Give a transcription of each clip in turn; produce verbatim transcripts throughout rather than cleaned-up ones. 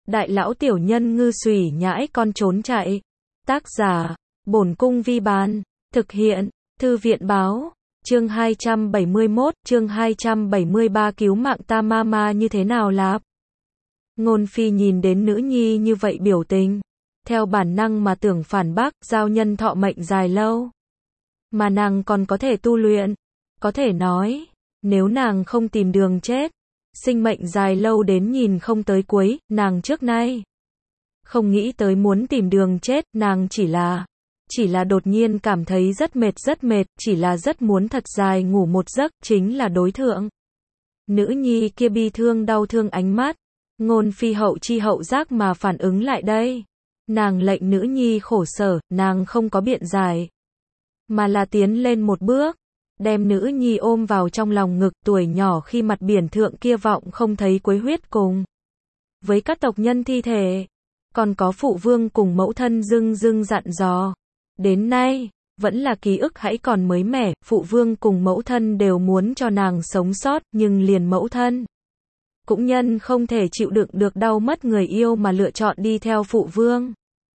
Đại lão tiểu nhân ngư xùy nhãi con trốn chạy. Tác giả, Bổn Cung Vi Bán. Thực hiện, Thư viện Báo. Chương hai trăm bảy mươi mốt, chương hai trăm bảy mươi ba cứu mạng ta mama như thế nào lạp? Ngôn Phi nhìn đến nữ nhi như vậy biểu tình. Theo bản năng mà tưởng phản bác, giao nhân thọ mệnh dài lâu. Mà nàng còn có thể tu luyện. Có thể nói, nếu nàng không tìm đường chết, sinh mệnh dài lâu đến nhìn không tới cuối, nàng trước nay không nghĩ tới muốn tìm đường chết, nàng chỉ là, chỉ là đột nhiên cảm thấy rất mệt rất mệt, chỉ là rất muốn thật dài ngủ một giấc, chính là đối thượng. Nữ nhi kia bi thương đau thương ánh mắt, Ngôn Phi hậu chi hậu giác mà phản ứng lại đây. Nàng lệnh nữ nhi khổ sở, nàng không có biện giải, mà là tiến lên một bước, đem nữ nhi ôm vào trong lòng ngực, tuổi nhỏ khi mặt biển thượng kia vọng không thấy quấy huyết cùng với các tộc nhân thi thể, còn có phụ vương cùng mẫu thân dưng dưng dặn dò. Đến nay, vẫn là ký ức hãy còn mới mẻ, phụ vương cùng mẫu thân đều muốn cho nàng sống sót, nhưng liền mẫu thân cũng nhân không thể chịu đựng được đau mất người yêu mà lựa chọn đi theo phụ vương.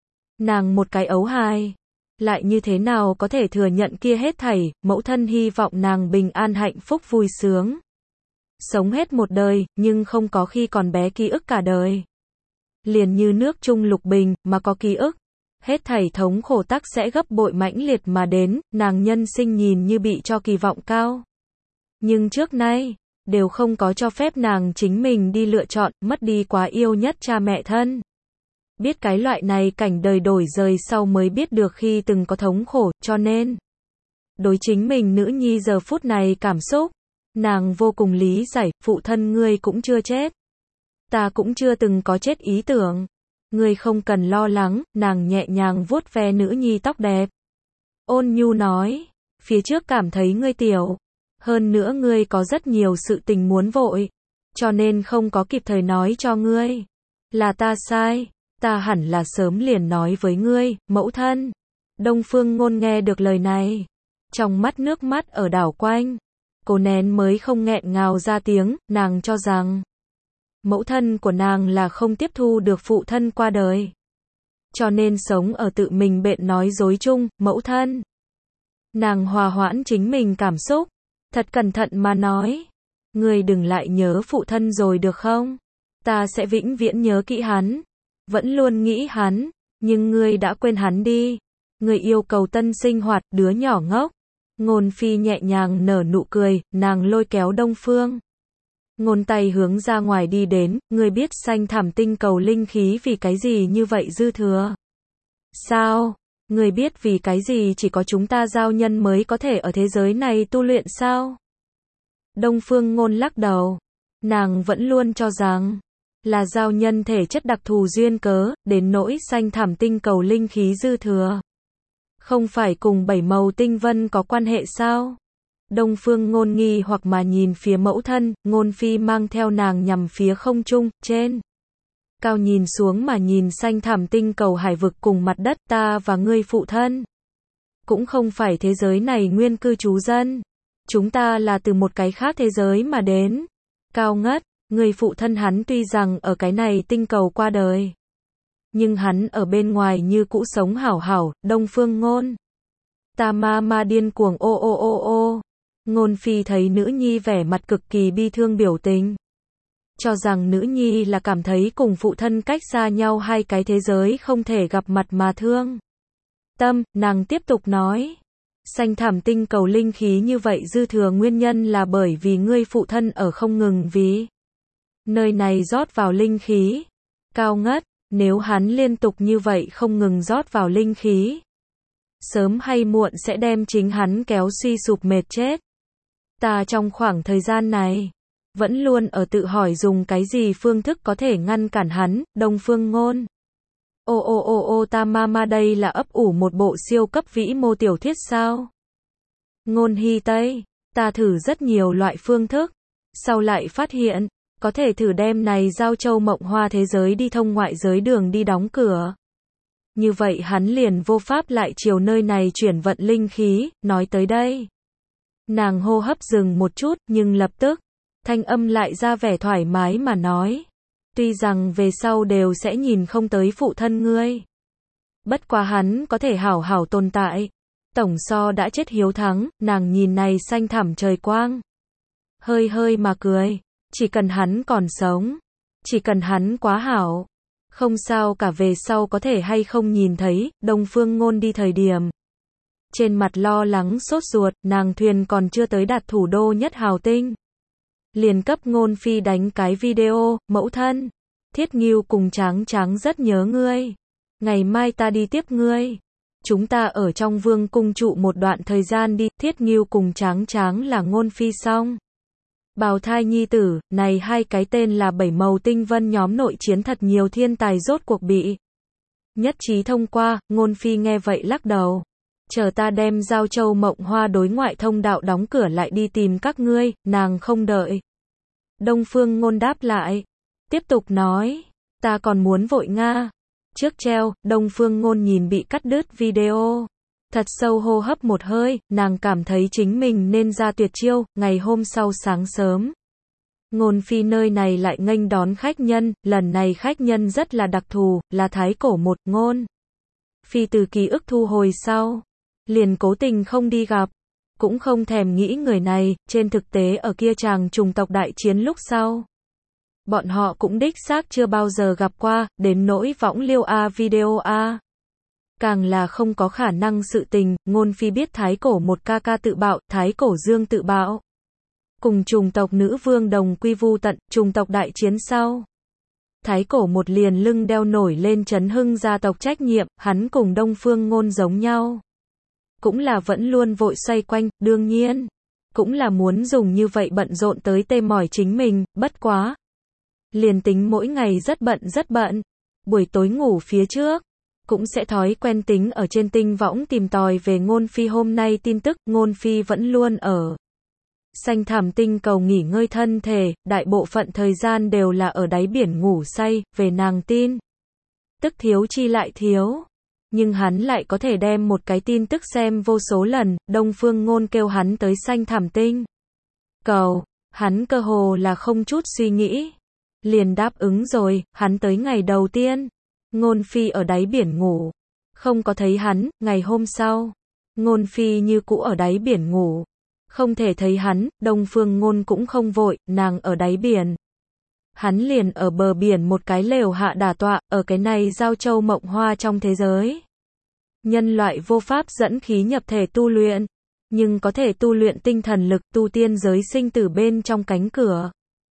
Nàng một cái ấu hài, lại như thế nào có thể thừa nhận kia hết thảy, mẫu thân hy vọng nàng bình an hạnh phúc vui sướng. Sống hết một đời, nhưng không có khi còn bé ký ức cả đời. Liền như nước chung lục bình, mà có ký ức, hết thảy thống khổ tắc sẽ gấp bội mãnh liệt mà đến, nàng nhân sinh nhìn như bị cho kỳ vọng cao. Nhưng trước nay, đều không có cho phép nàng chính mình đi lựa chọn, mất đi quá yêu nhất cha mẹ thân. Biết cái loại này cảnh đời đổi rời sau mới biết được khi từng có thống khổ, cho nên đối chính mình nữ nhi giờ phút này cảm xúc, nàng vô cùng lý giải, phụ thân ngươi cũng chưa chết. Ta cũng chưa từng có chết ý tưởng. Ngươi không cần lo lắng, nàng nhẹ nhàng vuốt ve nữ nhi tóc đẹp. Ôn nhu nói, phía trước cảm thấy ngươi tiểu. Hơn nữa ngươi có rất nhiều sự tình muốn vội. Cho nên không có kịp thời nói cho ngươi. Là ta sai. Ta hẳn là sớm liền nói với ngươi, mẫu thân. Đông Phương Ngôn nghe được lời này, trong mắt nước mắt ở đảo quanh. Cô nén mới không nghẹn ngào ra tiếng, nàng cho rằng mẫu thân của nàng là không tiếp thu được phụ thân qua đời. Cho nên sống ở tự mình bệnh nói dối chung, mẫu thân. Nàng hòa hoãn chính mình cảm xúc, thật cẩn thận mà nói. Ngươi đừng lại nhớ phụ thân rồi được không? Ta sẽ vĩnh viễn nhớ kỹ hắn. Vẫn luôn nghĩ hắn, nhưng ngươi đã quên hắn đi. Ngươi yêu cầu tân sinh hoạt, đứa nhỏ ngốc. Ngôn Phi nhẹ nhàng nở nụ cười, nàng lôi kéo Đông Phương Ngôn tay hướng ra ngoài đi đến, ngươi biết xanh thảm tinh cầu linh khí vì cái gì như vậy dư thừa? Sao? Ngươi biết vì cái gì chỉ có chúng ta giao nhân mới có thể ở thế giới này tu luyện sao? Đông Phương Ngôn lắc đầu. Nàng vẫn luôn cho rằng là giao nhân thể chất đặc thù duyên cớ, đến nỗi xanh thảm tinh cầu linh khí dư thừa. Không phải cùng bảy màu tinh vân có quan hệ sao? Đông Phương Ngôn nghi hoặc mà nhìn phía mẫu thân, Ngôn Phi mang theo nàng nhằm phía không trung, trên cao nhìn xuống mà nhìn xanh thảm tinh cầu hải vực cùng mặt đất, ta và ngươi phụ thân cũng không phải thế giới này nguyên cư trú dân. Chúng ta là từ một cái khác thế giới mà đến. Cao ngất, người phụ thân hắn tuy rằng ở cái này tinh cầu qua đời, nhưng hắn ở bên ngoài như cũ sống hảo hảo. Đông Phương Ngôn, ta ma ma điên cuồng ô ô ô ô. Ngôn Phi thấy nữ nhi vẻ mặt cực kỳ bi thương biểu tình, cho rằng nữ nhi là cảm thấy cùng phụ thân cách xa nhau hai cái thế giới không thể gặp mặt mà thương tâm. Nàng tiếp tục nói, xanh thảm tinh cầu linh khí như vậy dư thừa nguyên nhân là bởi vì ngươi phụ thân ở không ngừng vì nơi này rót vào linh khí. Cao ngất, nếu hắn liên tục như vậy không ngừng rót vào linh khí, sớm hay muộn sẽ đem chính hắn kéo suy sụp mệt chết. Ta trong khoảng thời gian này, vẫn luôn ở tự hỏi dùng cái gì phương thức có thể ngăn cản hắn. Đông Phương Ngôn, ô ô ô ô ta mama đây là ấp ủ một bộ siêu cấp vĩ mô tiểu thuyết sao? Ngôn Hy Tây, ta thử rất nhiều loại phương thức, sau lại phát hiện, có thể thử đem này giao châu mộng hoa thế giới đi thông ngoại giới đường đi đóng cửa. Như vậy hắn liền vô pháp lại chiều nơi này chuyển vận linh khí. Nói tới đây, nàng hô hấp dừng một chút, nhưng lập tức, thanh âm lại ra vẻ thoải mái mà nói. Tuy rằng về sau đều sẽ nhìn không tới phụ thân ngươi. Bất quá hắn có thể hảo hảo tồn tại. Tổng so đã chết hiếu thắng, nàng nhìn này xanh thẳm trời quang. Hơi hơi mà cười. Chỉ cần hắn còn sống. Chỉ cần hắn quá hảo. Không sao cả về sau có thể hay không nhìn thấy, Đông Phương Ngôn đi thời điểm. Trên mặt lo lắng sốt ruột, nàng thuyền còn chưa tới đạt thủ đô nhất hào tinh. Liền cấp Ngôn Phi đánh cái video, mẫu thân. Thiết Ngưu cùng Tráng Tráng rất nhớ ngươi. Ngày mai ta đi tiếp ngươi. Chúng ta ở trong vương cung trụ một đoạn thời gian đi, Thiết Ngưu cùng Tráng Tráng là Ngôn Phi xong. Bào thai nhi tử, này hai cái tên là bảy màu tinh vân nhóm nội chiến thật nhiều thiên tài rốt cuộc bị. Nhất trí thông qua, Ngôn Phi nghe vậy lắc đầu. Chờ ta đem Giao Châu Mộng Hoa đối ngoại thông đạo đóng cửa lại đi tìm các ngươi, nàng không đợi. Đông Phương Ngôn đáp lại. Tiếp tục nói, ta còn muốn vội Nga. Trước treo, Đông Phương Ngôn nhìn bị cắt đứt video. Thật sâu hô hấp một hơi, nàng cảm thấy chính mình nên ra tuyệt chiêu, ngày hôm sau sáng sớm. Ngôn Phi nơi này lại nghênh đón khách nhân, lần này khách nhân rất là đặc thù, là thái cổ một Ngôn. Phi từ ký ức thu hồi sau, liền cố tình không đi gặp, cũng không thèm nghĩ người này, trên thực tế ở kia chàng trùng tộc đại chiến lúc sau. Bọn họ cũng đích xác chưa bao giờ gặp qua, đến nỗi võng liêu A video A. Càng là không có khả năng sự tình, Ngôn Phi biết thái cổ một ca ca tự bạo, thái cổ dương tự bạo. Cùng trùng tộc nữ vương đồng quy vu tận, trùng tộc đại chiến sau. Thái cổ một liền lưng đeo nổi lên chấn hưng gia tộc trách nhiệm, hắn cùng Đông Phương Ngôn giống nhau. Cũng là vẫn luôn vội xoay quanh, đương nhiên. Cũng là muốn dùng như vậy bận rộn tới tê mỏi chính mình, bất quá. Liền tính mỗi ngày rất bận rất bận. Buổi tối ngủ phía trước. Cũng sẽ thói quen tính ở trên tinh võng tìm tòi về Ngôn Phi hôm nay tin tức, Ngôn Phi vẫn luôn ở. Xanh thẳm tinh cầu nghỉ ngơi thân thể, đại bộ phận thời gian đều là ở đáy biển ngủ say, về nàng tin. Tức thiếu chi lại thiếu. Nhưng hắn lại có thể đem một cái tin tức xem vô số lần, Đông Phương Ngôn kêu hắn tới xanh thẳm tinh cầu, hắn cơ hồ là không chút suy nghĩ. Liền đáp ứng rồi, hắn tới ngày đầu tiên. Ngôn Phi ở đáy biển ngủ. Không có thấy hắn, ngày hôm sau. Ngôn Phi như cũ ở đáy biển ngủ. Không thể thấy hắn, Đông Phương Ngôn cũng không vội, nàng ở đáy biển. Hắn liền ở bờ biển một cái lều hạ đả tọa, ở cái này Giao Châu Mộng Hoa trong thế giới. Nhân loại vô pháp dẫn khí nhập thể tu luyện, nhưng có thể tu luyện tinh thần lực tu tiên giới sinh tử bên trong cánh cửa.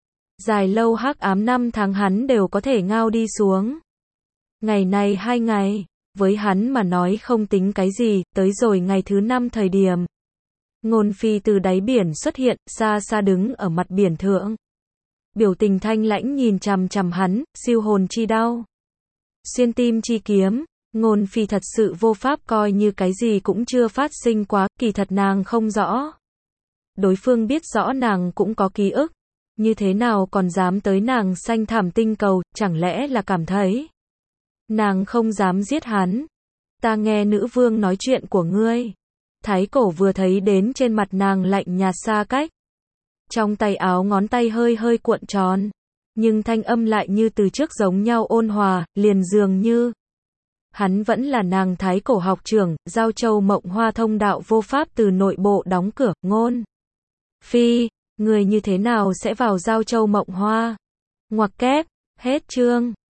Dài lâu hắc ám năm tháng hắn đều có thể ngao đi xuống. Ngày này hai ngày, với hắn mà nói không tính cái gì, tới rồi ngày thứ năm thời điểm. Ngôn Phi từ đáy biển xuất hiện, xa xa đứng ở mặt biển thượng. Biểu tình thanh lãnh nhìn chằm chằm hắn, siêu hồn chi đau. Xuyên tim chi kiếm, Ngôn Phi thật sự vô pháp coi như cái gì cũng chưa phát sinh quá, kỳ thật nàng không rõ. Đối phương biết rõ nàng cũng có ký ức, như thế nào còn dám tới nàng xanh thẳm tinh cầu, chẳng lẽ là cảm thấy nàng không dám giết hắn. Ta nghe nữ vương nói chuyện của ngươi. Thái cổ vừa thấy đến trên mặt nàng lạnh nhạt xa cách. Trong tay áo ngón tay hơi hơi cuộn tròn. Nhưng thanh âm lại như từ trước giống nhau ôn hòa, liền dường như. Hắn vẫn là nàng thái cổ học trưởng, Giao Châu Mộng Hoa thông đạo vô pháp từ nội bộ đóng cửa, Ngôn Phi, người như thế nào sẽ vào Giao Châu Mộng Hoa? Ngoặc kép, hết chương.